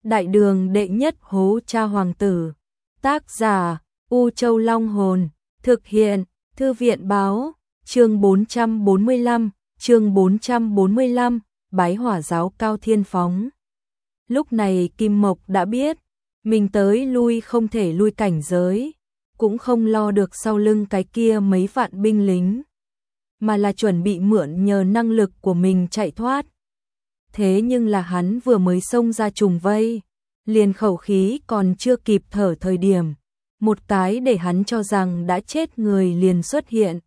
Đại đường đệ nhất hố cha hoàng tử. Tác giả U Châu Long Hồn. Thực hiện Thư viện Báo. Chương 445, Bái Hỏa Giáo Cao Thiên Phóng. Lúc này Kim Mộc đã biết, mình tới lui không thể lui cảnh giới, cũng không lo được sau lưng cái kia mấy vạn binh lính, mà là chuẩn bị mượn nhờ năng lực của mình chạy thoát. Thế nhưng là hắn vừa mới xông ra trùng vây, liền khẩu khí còn chưa kịp thở thời điểm, một cái để hắn cho rằng đã chết người liền xuất hiện.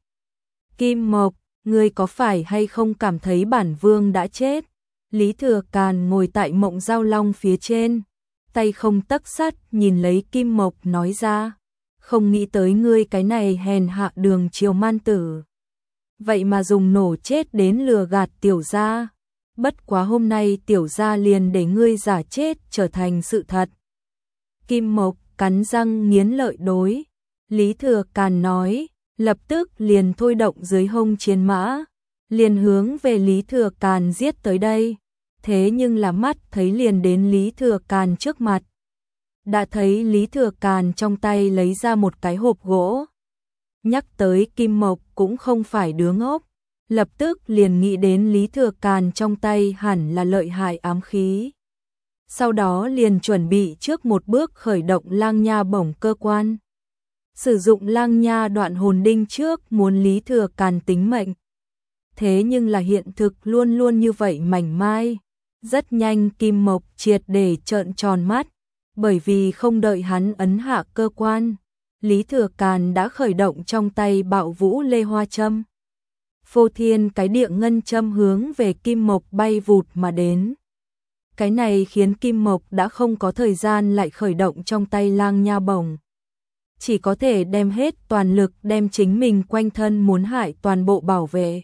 Kim Mộc, ngươi có phải hay không cảm thấy bản vương đã chết? Lý Thừa Càn ngồi tại Mộng Giao Long phía trên, tay không tấc sắt nhìn lấy Kim Mộc nói ra, không nghĩ tới ngươi cái này hèn hạ đường triều man tử. Vậy mà dùng nổ chết đến lừa gạt tiểu gia. Bất quá hôm nay tiểu gia liền để ngươi giả chết trở thành sự thật. Kim Mộc cắn răng nghiến lợi đối Lý Thừa Càn nói, lập tức liền thôi động dưới hông chiến mã, liền hướng về Lý Thừa Càn giết tới đây. Thế nhưng là mắt thấy liền đến Lý Thừa Càn trước mặt. Đã thấy Lý Thừa Càn trong tay lấy ra một cái hộp gỗ. Nhắc tới Kim Mộc cũng không phải đứa ngốc, lập tức liền nghĩ đến Lý Thừa Càn trong tay hẳn là lợi hại ám khí. Sau đó liền chuẩn bị trước một bước khởi động Lang Nha Bổng cơ quan. Sử dụng Lang Nha đoạn hồn đinh trước muốn Lý Thừa Càn tính mệnh. Thế nhưng là hiện thực luôn luôn như vậy mảnh mai. Rất nhanh Kim Mộc triệt để trợn tròn mắt, bởi vì không đợi hắn ấn hạ cơ quan, Lý Thừa Càn đã khởi động trong tay Bạo Vũ Lê Hoa Châm. Phô thiên cái địa ngân châm hướng về Kim Mộc bay vụt mà đến. Cái này khiến Kim Mộc đã không có thời gian lại khởi động trong tay Lang Nha Bổng. Chỉ có thể đem hết toàn lực đem chính mình quanh thân muốn hại toàn bộ bảo vệ.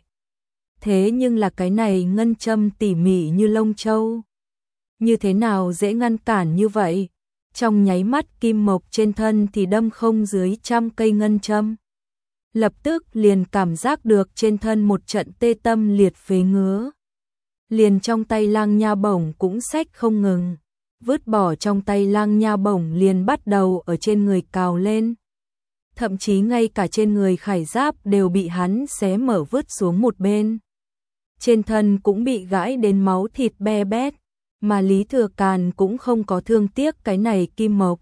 Thế nhưng là cái này ngân châm tỉ mỉ như lông châu. Như thế nào dễ ngăn cản như vậy? Trong nháy mắt Kim Mộc trên thân thì đâm không dưới 100 cây ngân châm. Lập tức liền cảm giác được trên thân một trận tê tâm liệt phế ngứa. Liền trong tay Lang Nha Bổng cũng xách không ngừng. Vứt bỏ trong tay Lang Nha Bổng liền bắt đầu ở trên người cào lên. Thậm chí ngay cả trên người khải giáp đều bị hắn xé mở vứt xuống một bên. Trên thân cũng bị gãi đến máu thịt be bét, mà Lý Thừa Càn cũng không có thương tiếc cái này Kim Mộc,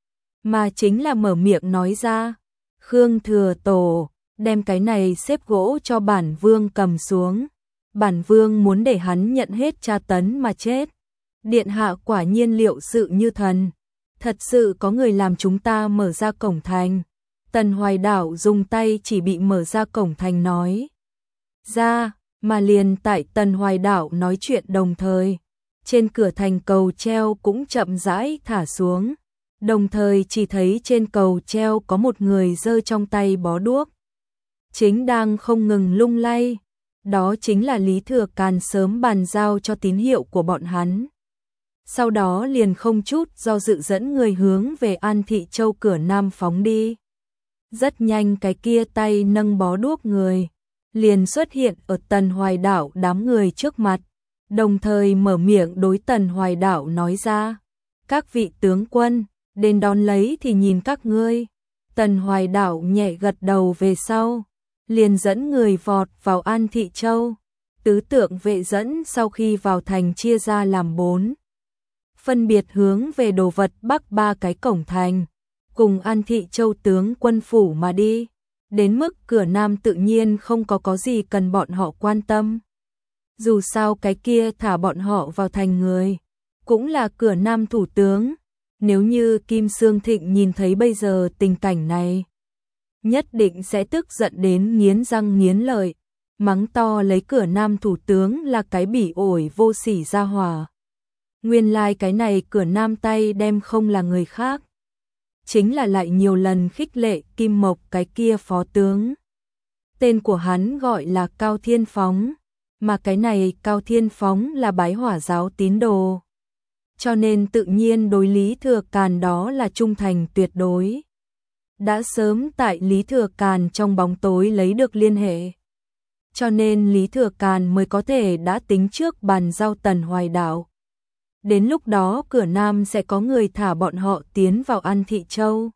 mà chính là mở miệng nói ra, Khương Thừa Tổ, đem cái này xếp gỗ cho bản vương cầm xuống, bản vương muốn để hắn nhận hết tra tấn mà chết. Điện hạ quả nhiên liệu sự như thần, thật sự có người làm chúng ta mở ra cổng thành. Tần Hoài Đảo dùng tay chỉ bị mở ra cổng thành nói ra, mà liền tại Tần Hoài Đảo nói chuyện đồng thời, trên cửa thành cầu treo cũng chậm rãi thả xuống, đồng thời chỉ thấy trên cầu treo có một người giơ trong tay bó đuốc, chính đang không ngừng lung lay, đó chính là Lý Thừa Càn sớm bàn giao cho tín hiệu của bọn hắn. Sau đó liền không chút do dự dẫn người hướng về An Thị Châu cửa Nam phóng đi. Rất nhanh cái kia tay nâng bó đuốc người liền xuất hiện ở Tần Hoài Đảo đám người trước mặt, đồng thời mở miệng đối Tần Hoài Đảo nói ra, các vị tướng quân, đến đón lấy thì nhìn các ngươi. Tần Hoài Đảo nhẹ gật đầu về sau, liền dẫn người vọt vào An Thị Châu. Tứ tượng vệ dẫn sau khi vào thành chia ra làm 4, phân biệt hướng về đồ vật bắc 3 cái cổng thành, cùng An Thị Châu tướng quân phủ mà đi. Đến mức cửa Nam tự nhiên không có gì cần bọn họ quan tâm. Dù sao cái kia thả bọn họ vào thành người, cũng là cửa Nam thủ tướng. Nếu như Kim Sương Thịnh nhìn thấy bây giờ tình cảnh này, nhất định sẽ tức giận đến nghiến răng nghiến lợi, mắng to lấy cửa Nam thủ tướng là cái bỉ ổi vô sỉ gia hỏa. Nguyên lai cái này cửa Nam tay đem không là người khác, chính là lại nhiều lần khích lệ Kim Mộc cái kia phó tướng. Tên của hắn gọi là Cao Thiên Phóng, mà cái này Cao Thiên Phóng là Bái Hỏa Giáo tín đồ. Cho nên tự nhiên đối Lý Thừa Càn đó là trung thành tuyệt đối. Đã sớm tại Lý Thừa Càn trong bóng tối lấy được liên hệ. Cho nên Lý Thừa Càn mới có thể đã tính trước bàn giao Tần Hoài Đảo. Đến lúc đó cửa Nam sẽ có người thả bọn họ tiến vào An Thị Châu.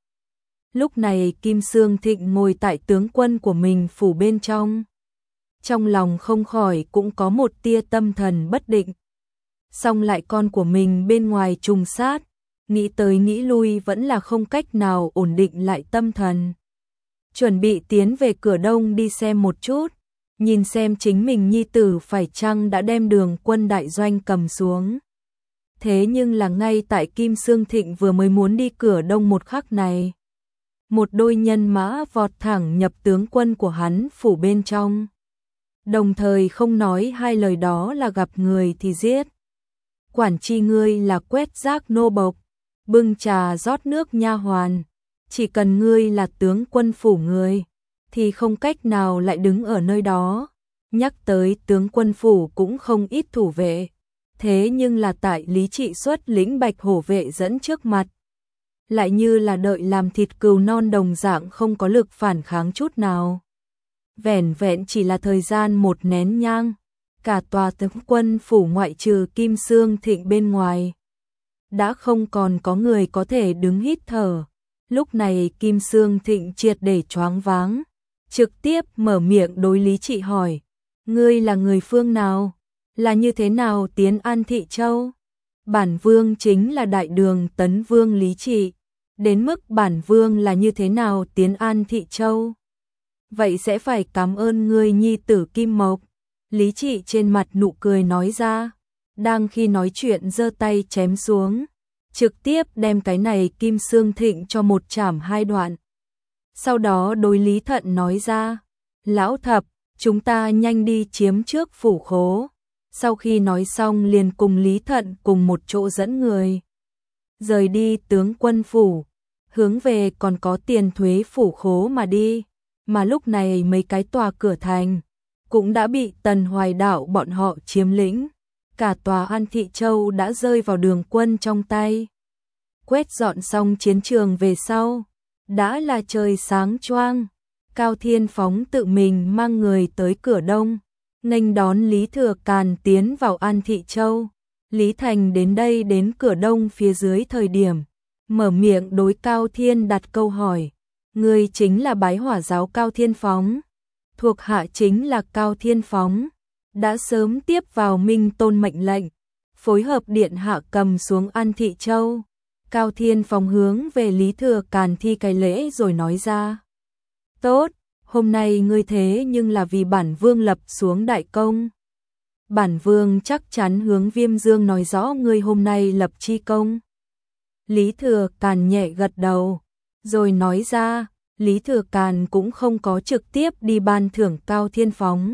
Lúc này Kim Xương Thịnh ngồi tại tướng quân của mình phủ bên trong. Trong lòng không khỏi cũng có một tia tâm thần bất định. Song lại con của mình bên ngoài trùng sát, nghĩ tới nghĩ lui vẫn là không cách nào ổn định lại tâm thần. Chuẩn bị tiến về cửa Đông đi xem một chút, nhìn xem chính mình nhi tử phải chăng đã đem Đường quân đại doanh cầm xuống. Thế nhưng là ngay tại Kim Xương Thịnh vừa mới muốn đi cửa Đông một khắc này, một đôi nhân mã vọt thẳng nhập tướng quân của hắn phủ bên trong. Đồng thời không nói hai lời đó là gặp người thì giết. Quản chi ngươi là quét rác nô bộc, bưng trà rót nước nha hoàn, chỉ cần ngươi là tướng quân phủ người thì không cách nào lại đứng ở nơi đó. Nhắc tới tướng quân phủ cũng không ít thủ vệ, thế nhưng là tại Lý Trị xuất lĩnh Bạch Hổ vệ dẫn trước mặt, lại như là đợi làm thịt cừu non đồng dạng, không có lực phản kháng chút nào. Vẻn vẹn chỉ là thời gian một nén nhang, cả tòa tướng quân phủ ngoại trừ Kim Xương Thịnh bên ngoài đã không còn có người có thể đứng hít thở. Lúc này Kim Xương Thịnh triệt để choáng váng, trực tiếp mở miệng đối Lý Trị hỏi: ngươi là người phương nào? Là như thế nào tiến An Thị Châu? Bản vương chính là Đại Đường Tấn Vương Lý Trị, đến mức bản vương là như thế nào tiến An Thị Châu? Vậy sẽ phải cảm ơn ngươi nhi tử Kim Mộc. Lý Trị trên mặt nụ cười nói ra, đang khi nói chuyện giơ tay chém xuống, trực tiếp đem cái này Kim Xương Thịnh cho một chảm hai đoạn. Sau đó đối Lý Thận nói ra: lão thập, chúng ta nhanh đi chiếm trước phủ khố. Sau khi nói xong liền cùng Lý Thận cùng một chỗ dẫn người rời đi tướng quân phủ, hướng về còn có Tiền Thuế phủ khố mà đi. Mà lúc này mấy cái tòa cửa thành cũng đã bị Tần Hoài Đạo bọn họ chiếm lĩnh, cả tòa An Thị Châu đã rơi vào Đường quân trong tay. Quét dọn xong chiến trường về sau, đã là trời sáng choang, Cao Thiên Phóng tự mình mang người tới cửa Đông, nghênh đón Lý Thừa Càn tiến vào An Thị Châu. Lý Thành đến đây đến cửa Đông phía dưới thời điểm, mở miệng đối Cao Thiên đặt câu hỏi: ngươi chính là Bái Hỏa giáo Cao Thiên Phóng? Thuộc hạ chính là Cao Thiên Phóng, đã sớm tiếp vào Minh Tôn mệnh lệnh, phối hợp điện hạ cầm xuống An Thị Châu. Cao Thiên Phóng hướng về Lý Thừa Càn thi cái lễ rồi nói ra: tốt, hôm nay ngươi thế nhưng là vì bản vương lập xuống đại công. Bản vương chắc chắn hướng Viêm Dương nói rõ ngươi hôm nay lập chi công. Lý Thừa Càn nhẹ gật đầu, rồi nói ra. Lý Thừa Càn cũng không có trực tiếp đi ban thưởng Cao Thiên Phóng,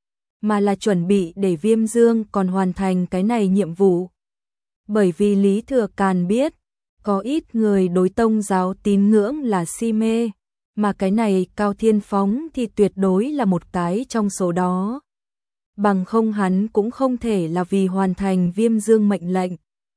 mà là chuẩn bị để Viêm Dương còn hoàn thành cái này nhiệm vụ. Bởi vì Lý Thừa Càn biết, có ít người đối tông giáo tín ngưỡng là si mê, mà cái này Cao Thiên Phóng thì tuyệt đối là một cái trong số đó. Bằng không hắn cũng không thể là vì hoàn thành Viêm Dương mệnh lệnh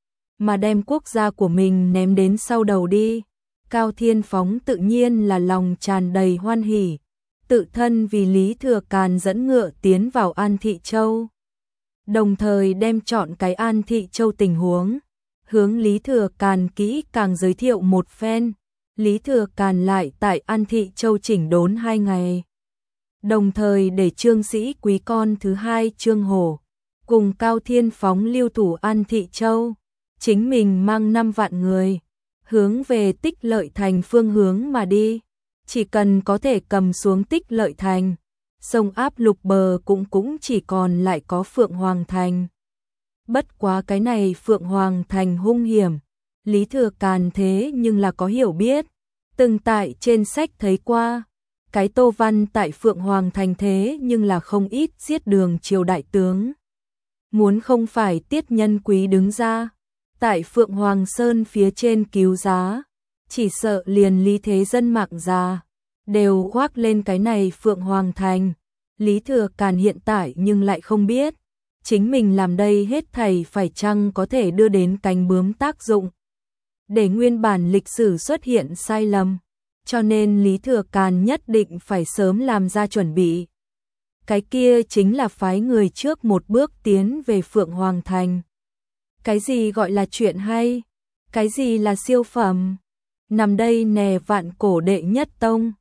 mà đem quốc gia của mình ném đến sau đầu đi. Cao Thiên Phóng tự nhiên là lòng tràn đầy hoan hỉ, tự thân vì Lý Thừa Càn dẫn ngựa tiến vào An Thị Châu, đồng thời đem chọn cái An Thị Châu tình huống hướng Lý Thừa Càn kỹ càng giới thiệu một phen. Lý Thừa Càn lại tại An Thị Châu chỉnh đốn 2 ngày, đồng thời để Trương Sĩ Quý con thứ hai Trương Hổ cùng Cao Thiên Phóng lưu thủ An Thị Châu, chính mình mang 5 vạn người hướng về Tích Lợi Thành phương hướng mà đi. Chỉ cần có thể cầm xuống Tích Lợi Thành, sông áp lục bờ cũng chỉ còn lại có Phượng Hoàng Thành. Bất quá cái này Phượng Hoàng Thành hung hiểm, Lý Thừa Càn thế nhưng là có hiểu biết, từng tại trên sách thấy qua. Cái Tô Văn tại Phượng Hoàng Thành thế nhưng là không ít giết Đường triều đại tướng. Muốn không phải Tiết Nhân Quý đứng ra tại Phượng Hoàng Sơn phía trên cứu giá, chỉ sợ liền Lý Thế Dân mạng già đều khoác lên cái này Phượng Hoàng Thành. Lý Thừa Càn hiện tại nhưng lại không biết, chính mình làm đây hết thảy phải chăng có thể đưa đến cánh bướm tác dụng, để nguyên bản lịch sử xuất hiện sai lầm, cho nên Lý Thừa Càn nhất định phải sớm làm ra chuẩn bị. Cái kia chính là phái người trước một bước tiến về Phượng Hoàng Thành. Cái gì gọi là chuyện hay? Cái gì là siêu phẩm? Nằm đây nè vạn cổ đệ nhất tông.